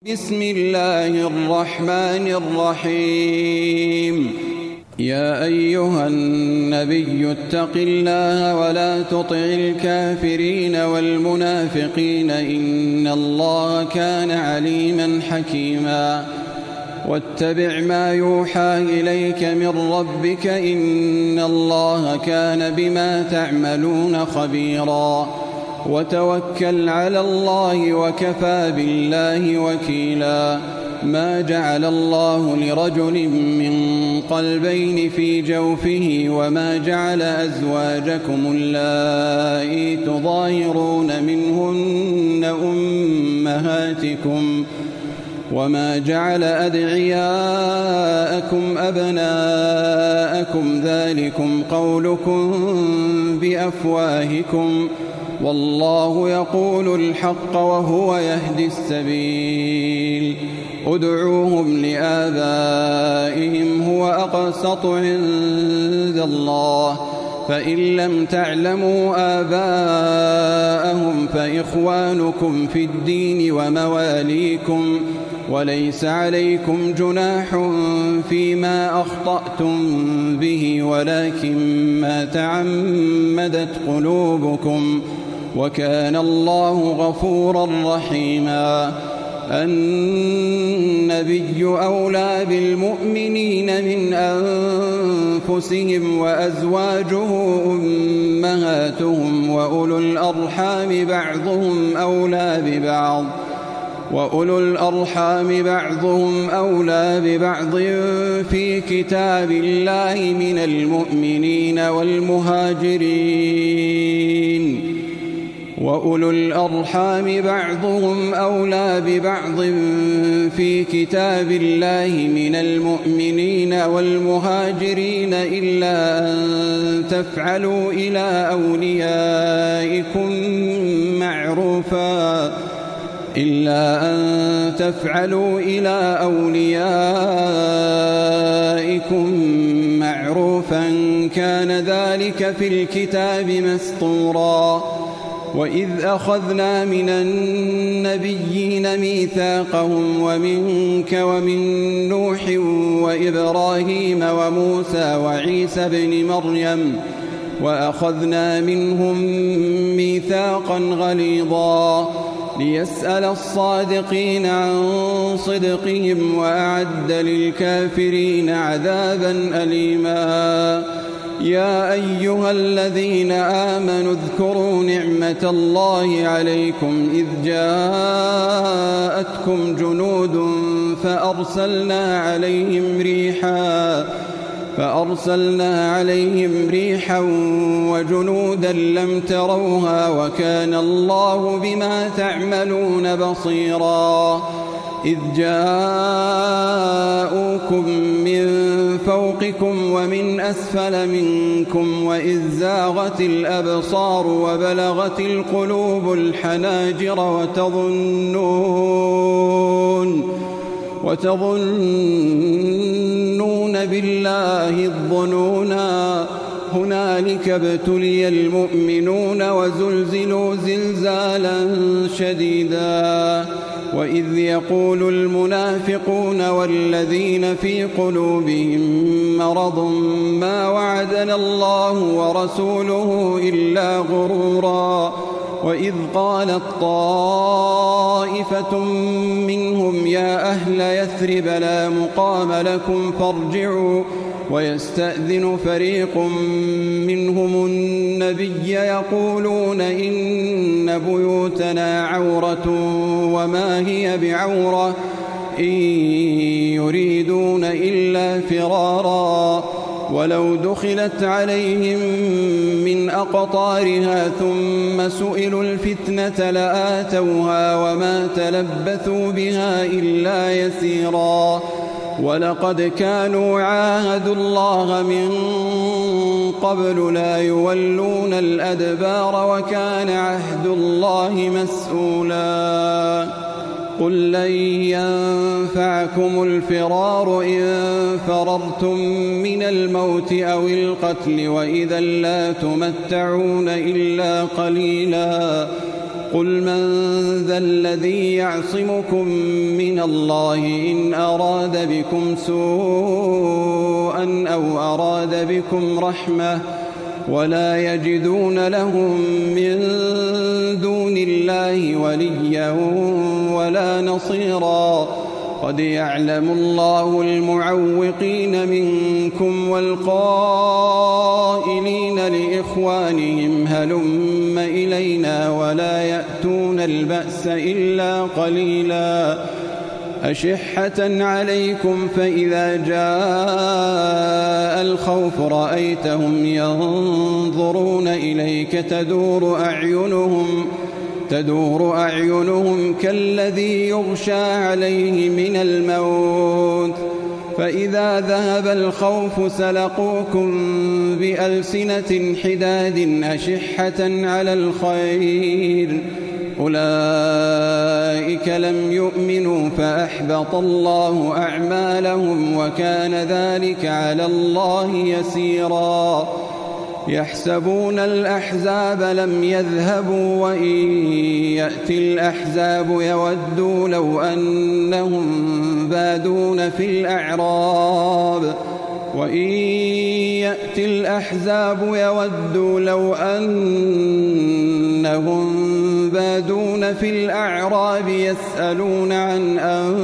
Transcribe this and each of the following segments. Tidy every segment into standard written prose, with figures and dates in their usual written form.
بسم الله الرحمن الرحيم. يا أيها النبي اتق الله ولا تطع الكافرين والمنافقين إن الله كان عليما حكيما. واتبع ما يوحى إليك من ربك إن الله كان بما تعملون خبيرا. وتوكل على الله وكفى بالله وكيلا. ما جعل الله لرجل من قلبين في جوفه وما جعل أزواجكم اللائي تظاهرون منهن أمهاتكم وما جعل أدعياءكم أبناءكم ذلكم قولكم بأفواهكم والله يقول الحق وهو يهدي السبيل. ادعوهم لآبائهم هو أقسط عند الله فإن لم تعلموا آباءهم فإخوانكم في الدين ومواليكم وليس عليكم جناح فيما أخطأتم به ولكن ما تعمدت قلوبكم وكان الله غفورا رحيما. النبي أولى بالمؤمنين من أنفسهم وأزواجه أمهاتهم وأولو الأرحام بعضهم أولى ببعض في كتاب الله من المؤمنين والمهاجرين وأولو الأرحام بعضهم أولى ببعض في كتاب الله من المؤمنين والمهاجرين إلا أن تفعلوا إلى أوليائكم معروفا كان ذلك في الكتاب مسطورا. وإذ أخذنا من النبيين ميثاقهم ومنك ومن نوح وإبراهيم وموسى وعيسى بن مريم وأخذنا منهم ميثاقا غليظا ليسأل الصادقين عن صدقهم وأعد للكافرين عذابا أليما. يا أيها الذين آمنوا اذكروا نعمة الله عليكم إذ جاءتكم جنود فأرسلنا عليهم ريحا وجنودا لم تروها وكان الله بما تعملون بصيرا. إذ جاءوكم من فوقكم ومن أسفل منكم وإذ زاغت الأبصار وبلغت القلوب الحناجر وتظنون بالله الظنونا. هنالك ابتلي المؤمنون وزلزلوا زلزالا شديدا. وإذ يقول المنافقون والذين في قلوبهم مرض ما وعدنا الله ورسوله إلا غرورا. وإذ قالت طائفة منهم يا أهل يثرب لا مقام لكم فارجعوا ويستأذن فريق منهم النبي يقولون إن بيوتنا عورة وما هي بعورة إن يريدون إلا فرارا. ولو دخلت عليهم من أقطارها ثم سئلوا الفتنة لآتوها وما تلبثوا بها إلا يسيرا. ولقد كانوا عاهدوا الله من قبل لا يولون الأدبار وكان عهد الله مسؤولا. قل لن ينفعكم الفرار إن فررتم من الموت أو القتل وإذا لا تمتعون إلا قليلا. قل من ذا الذي يعصمكم من الله إن أراد بكم سوءا أو أراد بكم رحمة ولا يجدون لهم من دون الله وليا ولا نصيرا قد يعلم الله المعوقين منكم والقائلين لإخوانهم هلم إلينا ولا يأتون البأس إلا قليلا أشحة عليكم فإذا جاء الخوف رأيتهم ينظرون إليك تدور أعينهم كالذي يغشى عليه من الموت فإذا ذهب الخوف سلقوكم بألسنة حداد أشحة على الخير أولئك لم يؤمنوا فأحبط الله أعمالهم وكان ذلك على الله يسيرا يحسبون الأحزاب لم يذهبوا وإن يأتي الأحزاب يودوا لو أنهم بادون في الأعراب يسألون عن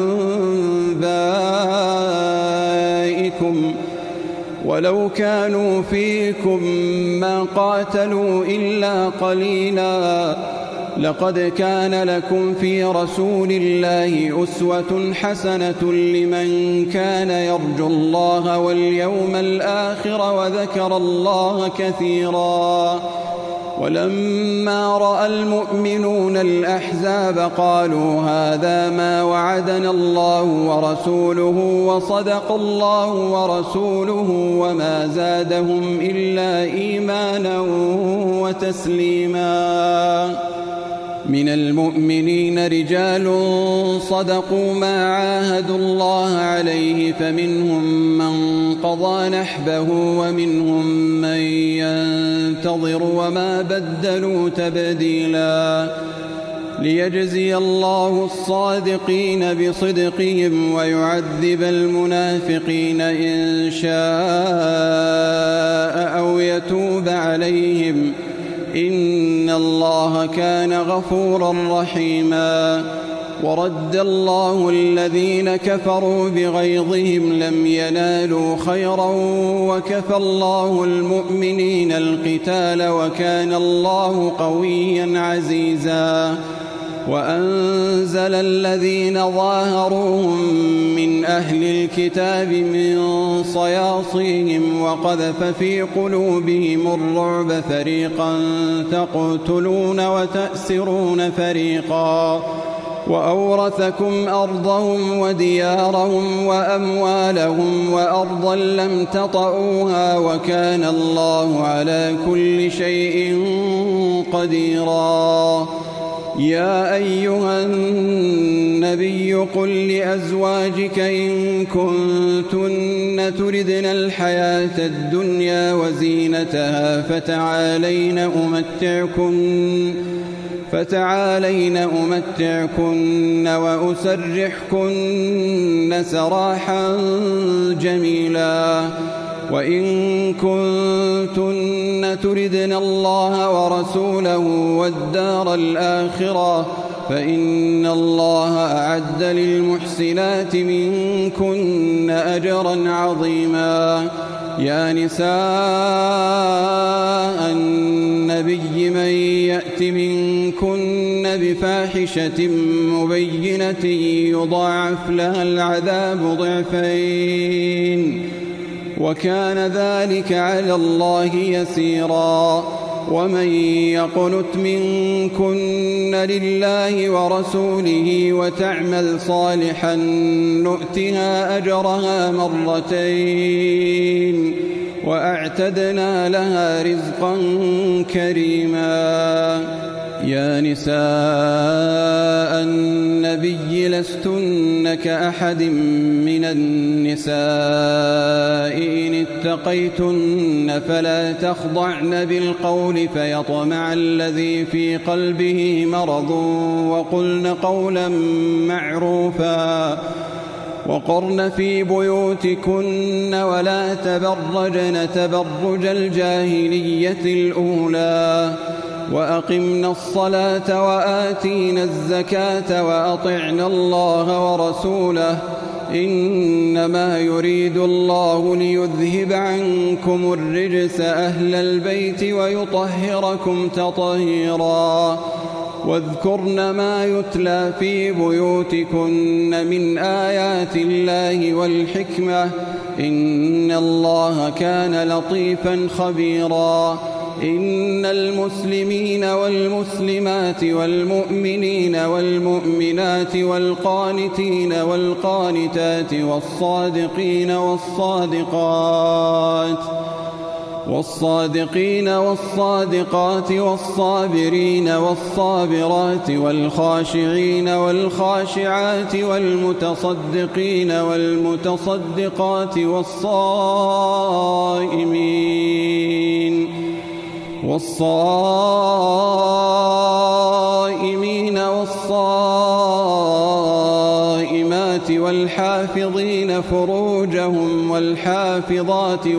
أنبائكم ولو كانوا فيكم ما قاتلوا إلا قليلا لقد كان لكم في رسول الله أسوة حسنة لمن كان يرجو الله واليوم الآخر وذكر الله كثيرا ولما رأى المؤمنون الأحزاب قالوا هذا ما وعدنا الله ورسوله وصدق الله ورسوله وما زادهم إلا إيمانا وتسليما من المؤمنين رجال صدقوا ما عاهدوا الله عليه فمنهم من قضى نحبه ومنهم من ينتظر وما بدلوا تبديلا ليجزي الله الصادقين بصدقهم ويعذب المنافقين إن شاء أو يتوب عليهم إن الله كان غفورا رحيما ورد الله الذين كفروا بغيظهم لم ينالوا خيرا وكفى الله المؤمنين القتال وكان الله قويا عزيزا وأنزل الذين ظاهروهم من أهل الكتاب من صياصيهم وقذف في قلوبهم الرعب فريقا تقتلون وتأسرون فريقا وأورثكم أرضهم وديارهم وأموالهم وأرضا لم تطئوها وكان الله على كل شيء قديرا يا أيها النبي قل لأزواجك إن كنتن تردن الحياة الدنيا وزينتها فتعالين أمتعكن وأسرحكن سراحا جميلا وإن كنتن تردن الله ورسوله والدار الآخرة فإن الله أعد للمحسنات منكن أجرا عظيما يا نساء النبي من يأت منكن بفاحشة مبينة يضاعف لها العذاب ضعفين وكان ذلك على الله يسيرا ومن يقنت منكن لله ورسوله وتعمل صالحا نؤتها أجرها مرتين وأعتدنا لها رزقا كريما يا نساء النبي لستن كأحد من النساء إن اتقيتن فلا تخضعن بالقول فيطمع الذي في قلبه مرض وقلن قولا معروفا وقرن في بيوتكن ولا تبرجن تبرج الجاهلية الأولى وأقمنا الصلاة وآتينا الزكاة وأطعنا الله ورسوله إنما يريد الله ليذهب عنكم الرجس أهل البيت ويطهركم تطهيرا واذكرن ما يتلى في بيوتكن من آيات الله والحكمة إن الله كان لطيفا خبيرا إن المسلمين والمسلمات والمؤمنين والمؤمنات والقانتين والقانتات والصادقين والصادقات والصابرين والصابرات والخاشعين والخاشعات والمتصدقين والمتصدقات والصائمين والصائمات والحافظين فروجهم والحافظات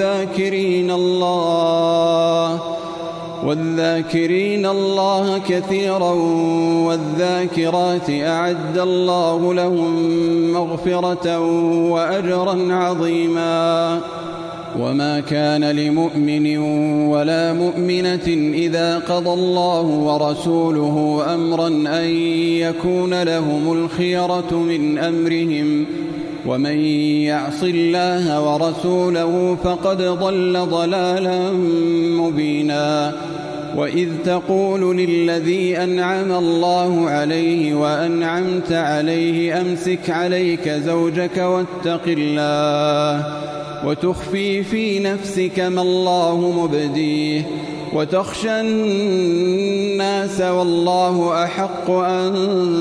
والذاكرين الله كثيرا والذاكرات أعد الله لهم مغفرة وأجرا عظيما وما كان لمؤمن ولا مؤمنة إذا قضى الله ورسوله أمرا أن يكون لهم الخيرة من أمرهم ومن يعص الله ورسوله فقد ضل ضلالا مبينا وإذ تقول للذي أنعم الله عليه وأنعمت عليه أمسك عليك زوجك واتق الله وتخفي في نفسك ما الله مبديه وتخشى الناس والله أحق أن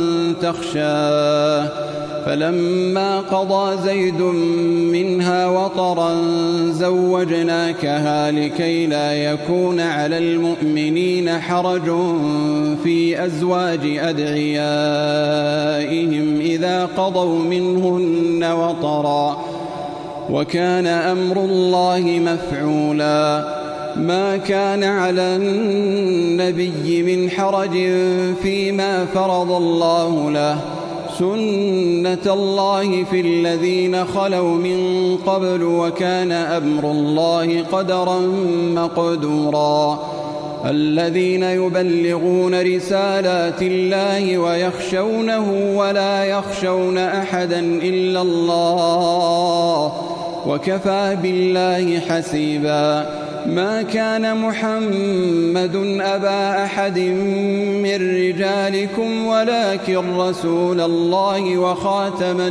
تخشاه فلما قضى زيد منها وطرا زوجناكها لكي لا يكون على المؤمنين حرج في أزواج أدعيائهم إذا قضوا منهن وطرا وكان أمر الله مفعولا ما كان على النبي من حرج فيما فرض الله له سنة الله في الذين خلوا من قبل وكان أمر الله قدرا مقدورا الذين يبلغون رسالات الله ويخشونه ولا يخشون أحدا إلا الله وكفى بالله حسيبا ما كان محمد أبا أحد من رجالكم ولكن رسول الله وخاتم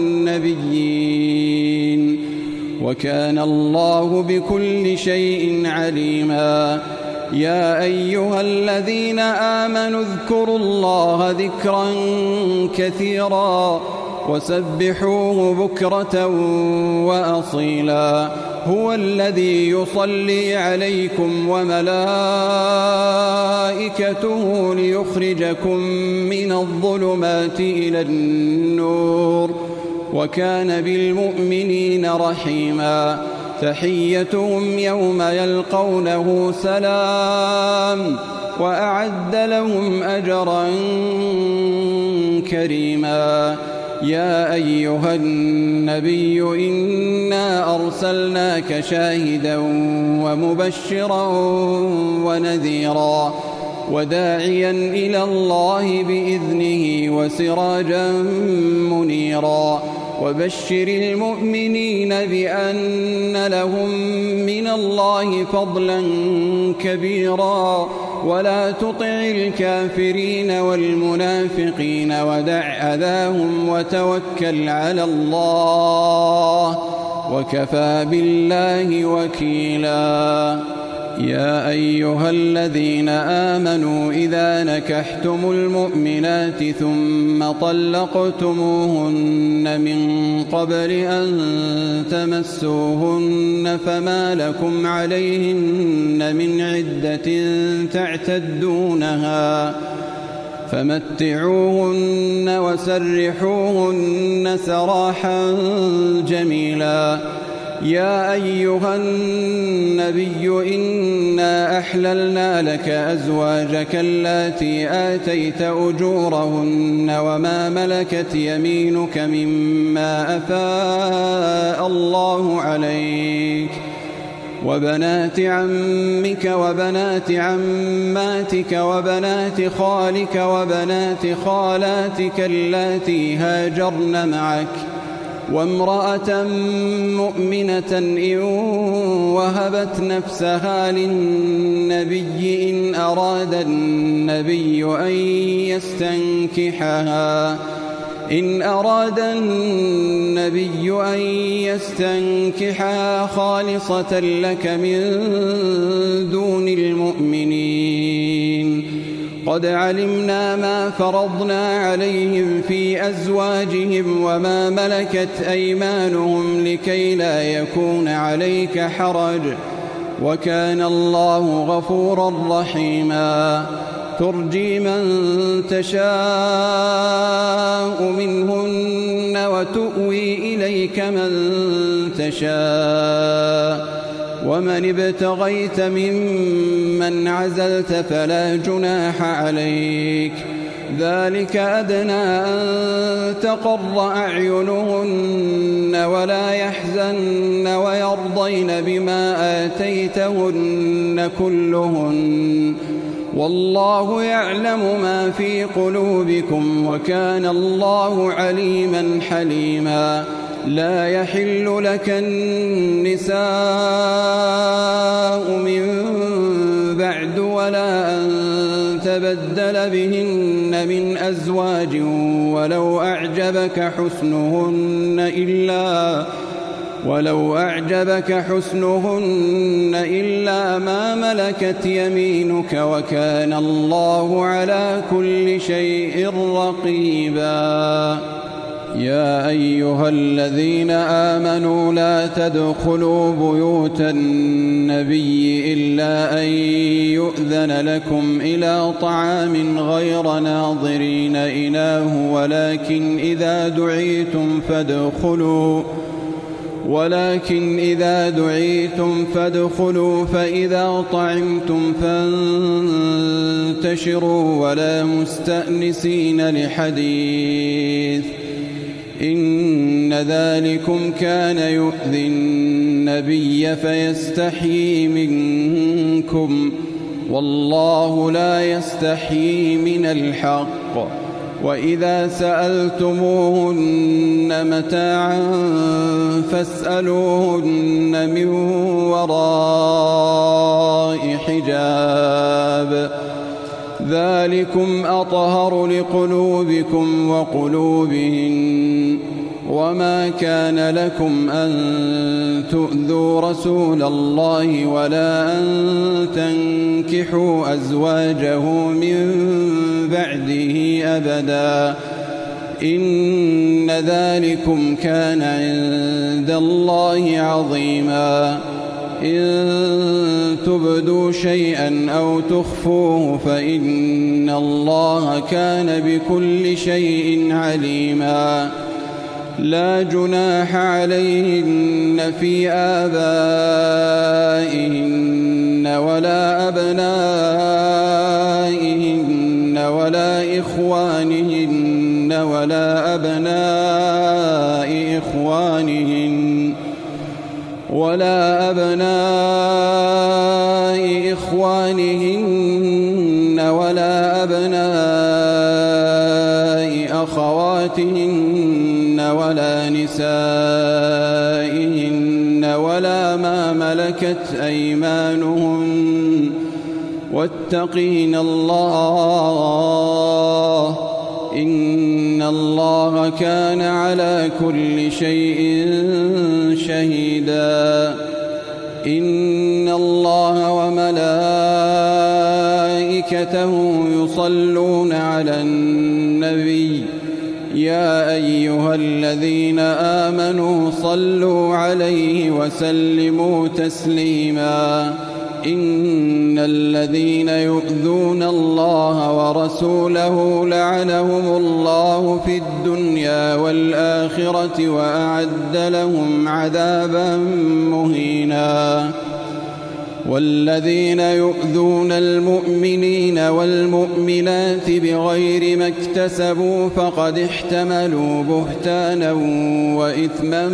النبيين وكان الله بكل شيء عليما يا أيها الذين آمنوا اذكروا الله ذكرا كثيرا وسبحوه بكرة وأصيلا هو الذي يصلي عليكم وملائكته ليخرجكم من الظلمات إلى النور وكان بالمؤمنين رحيما تحيتهم يوم يلقونه سلام وأعد لهم أجرا كريما يا أيها النبي إنا أرسلناك شاهدا ومبشرا ونذيرا وداعيا إلى الله بإذنه وسراجا منيرا وبشر المؤمنين بأن لهم من الله فضلا كبيرا ولا تطع الكافرين والمنافقين ودع أذاهم وتوكل على الله وكفى بالله وكيلا يا أيها الذين آمنوا إذا نكحتم المؤمنات ثم طلقتموهن من قبل أن تمسوهن فما لكم عليهن من عدة تعتدونها فمتعوهن وسرحوهن سراحا جميلا. يا أيها النبي إنا أحللنا لك أزواجك اللاتي آتيت أجورهن وما ملكت يمينك مما أفاء الله عليك وبنات عمك وبنات عماتك وبنات خالك وبنات خالاتك اللاتي هاجرن معك وامرأة مؤمنة إن وهبت نفسها للنبي إن أراد النبي أن يستنكحها خالصة لك من دون المؤمنين. قد علمنا ما فرضنا عليهم في أزواجهم وما ملكت أيمانهم لكي لا يكون عليك حرج وكان الله غفورا رحيما. ترجي من تشاء منهن وتؤوي إليك من تشاء ومن ابتغيت ممن عزلت فلا جناح عليك. ذلك أدنى أن تقر أعينهن ولا يحزن ويرضين بما آتيتهن كلهن والله يعلم ما في قلوبكم وكان الله عليما حليما. لا يحل لك النساء من بعد ولا أن تبدل بهن من أزواج ولو أعجبك حسنهن إلا ما ملكت يمينك وكان الله على كل شيء رقيبا. يا أيها الذين آمنوا لا تدخلوا بيوت النبي إلا أن يؤذن لكم إلى طعام غير ناظرين إناه ولكن إذا دعيتم فادخلوا فإذا طعمتم فانتشروا ولا مستأنسين لحديث إن ذلكم كان يؤذي النبي فيستحيي منكم والله لا يستحيي من الحق. وإذا سألتموهن متاعا فاسألوهن من وراء حجاب ذلكم أطهر لقلوبكم وقلوبهن. وما كان لكم أن تؤذوا رسول الله ولا أن تنكحوا أزواجه من بعده أبدا إن ذلكم كان عند الله عظيما. إن تبدوا شيئا أو تخفوه فإن الله كان بكل شيء عليما. لا جناح عليهن في آبائهن ولا أبنائهن ولا إخوانهن ولا أبناء إخوانهن ولا أبناء أخواتهن ولا نسائهن ولا ما ملكت أيمانهن واتقين الله إن الله كان على كل شيء شهيدا. إن الله وملائكته يصلون على النبي يا أيها الذين آمنوا صلوا عليه وسلموا تسليما إن الذين يؤذون الله ورسوله لعنهم الله في الدنيا والآخرة وأعد لهم عذابا مهينا والذين يؤذون المؤمنين والمؤمنات بغير ما اكتسبوا فقد احتملوا بهتانا وإثما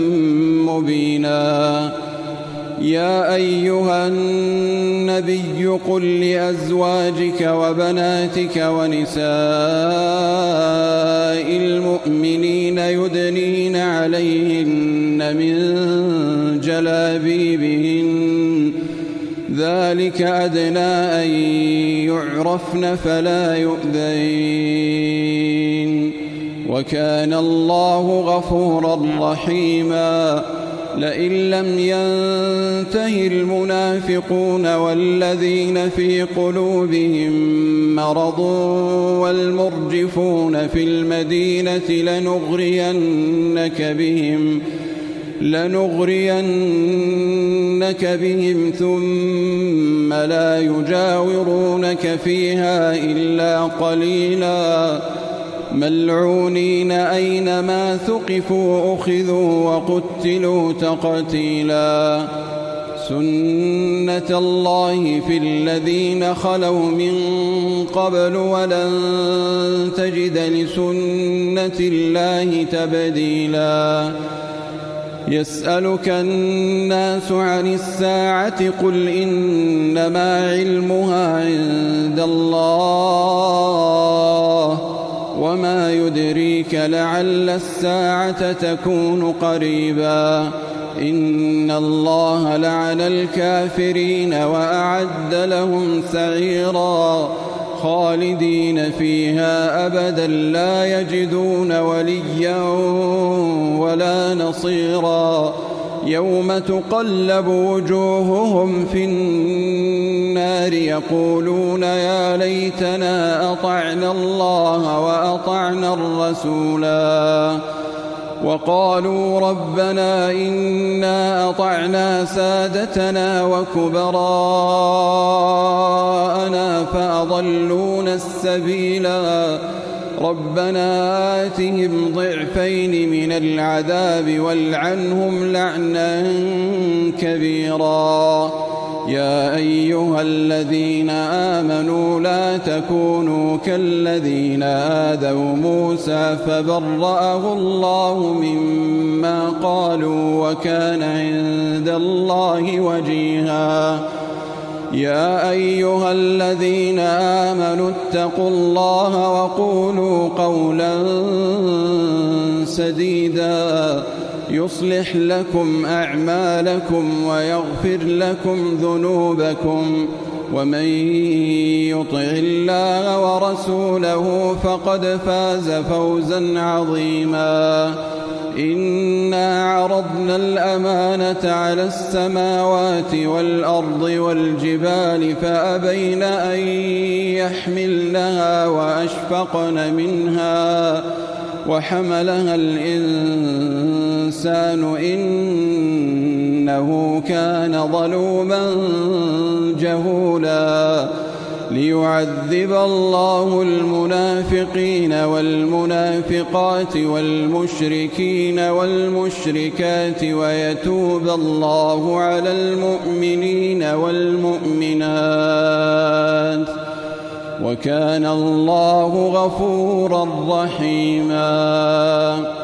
مبينا يا أيها النبي قل لأزواجك وبناتك ونساء المؤمنين يدنين عليهن من جلابيبهن ذلك أدنى أن يعرفن فلا يؤذين وكان الله غفورا رحيما لئن لم ينته المنافقون والذين في قلوبهم مرض والمرجفون في المدينة لنغرينك بهم ثم لا يجاورونك فيها إلا قليلا ملعونين أينما ثقفوا أخذوا وقتلوا تقتيلا سنة الله في الذين خلوا من قبل ولن تجد لسنة الله تبديلا يسألك الناس عن الساعة قل إنما علمها عند الله وما يدريك لعل الساعة تكون قريبا إن الله لعن الكافرين وأعد لهم سعيرا خالدين فيها أبدا لا يجدون وليا ولا نصيرا يوم تقلب وجوههم في النار يقولون يا ليتنا أطعنا الله وأطعنا الرسولا وقالوا ربنا إنا أطعنا سادتنا وكبراءنا فأضلونا السبيلا ربنا آتهم ضعفين من العذاب والعنهم لعنا كبيرا يا أيها الذين آمنوا لا تكونوا كالذين آذوا موسى فبرأه الله مما قالوا وكان عند الله وجيها يا أيها الذين آمنوا اتقوا الله وقولوا قولا سديدا يصلح لكم أعمالكم ويغفر لكم ذنوبكم ومن يطع الله ورسوله فقد فاز فوزا عظيما إنا عرضنا الأمانة على السماوات والأرض والجبال فأبين أن يحملنها وأشفقن منها وحملها الإنسان إنه كان ظلوما جهولا ليعذب الله المنافقين والمنافقات والمشركين والمشركات ويتوب الله على المؤمنين والمؤمنات وكان الله غفورا رحيما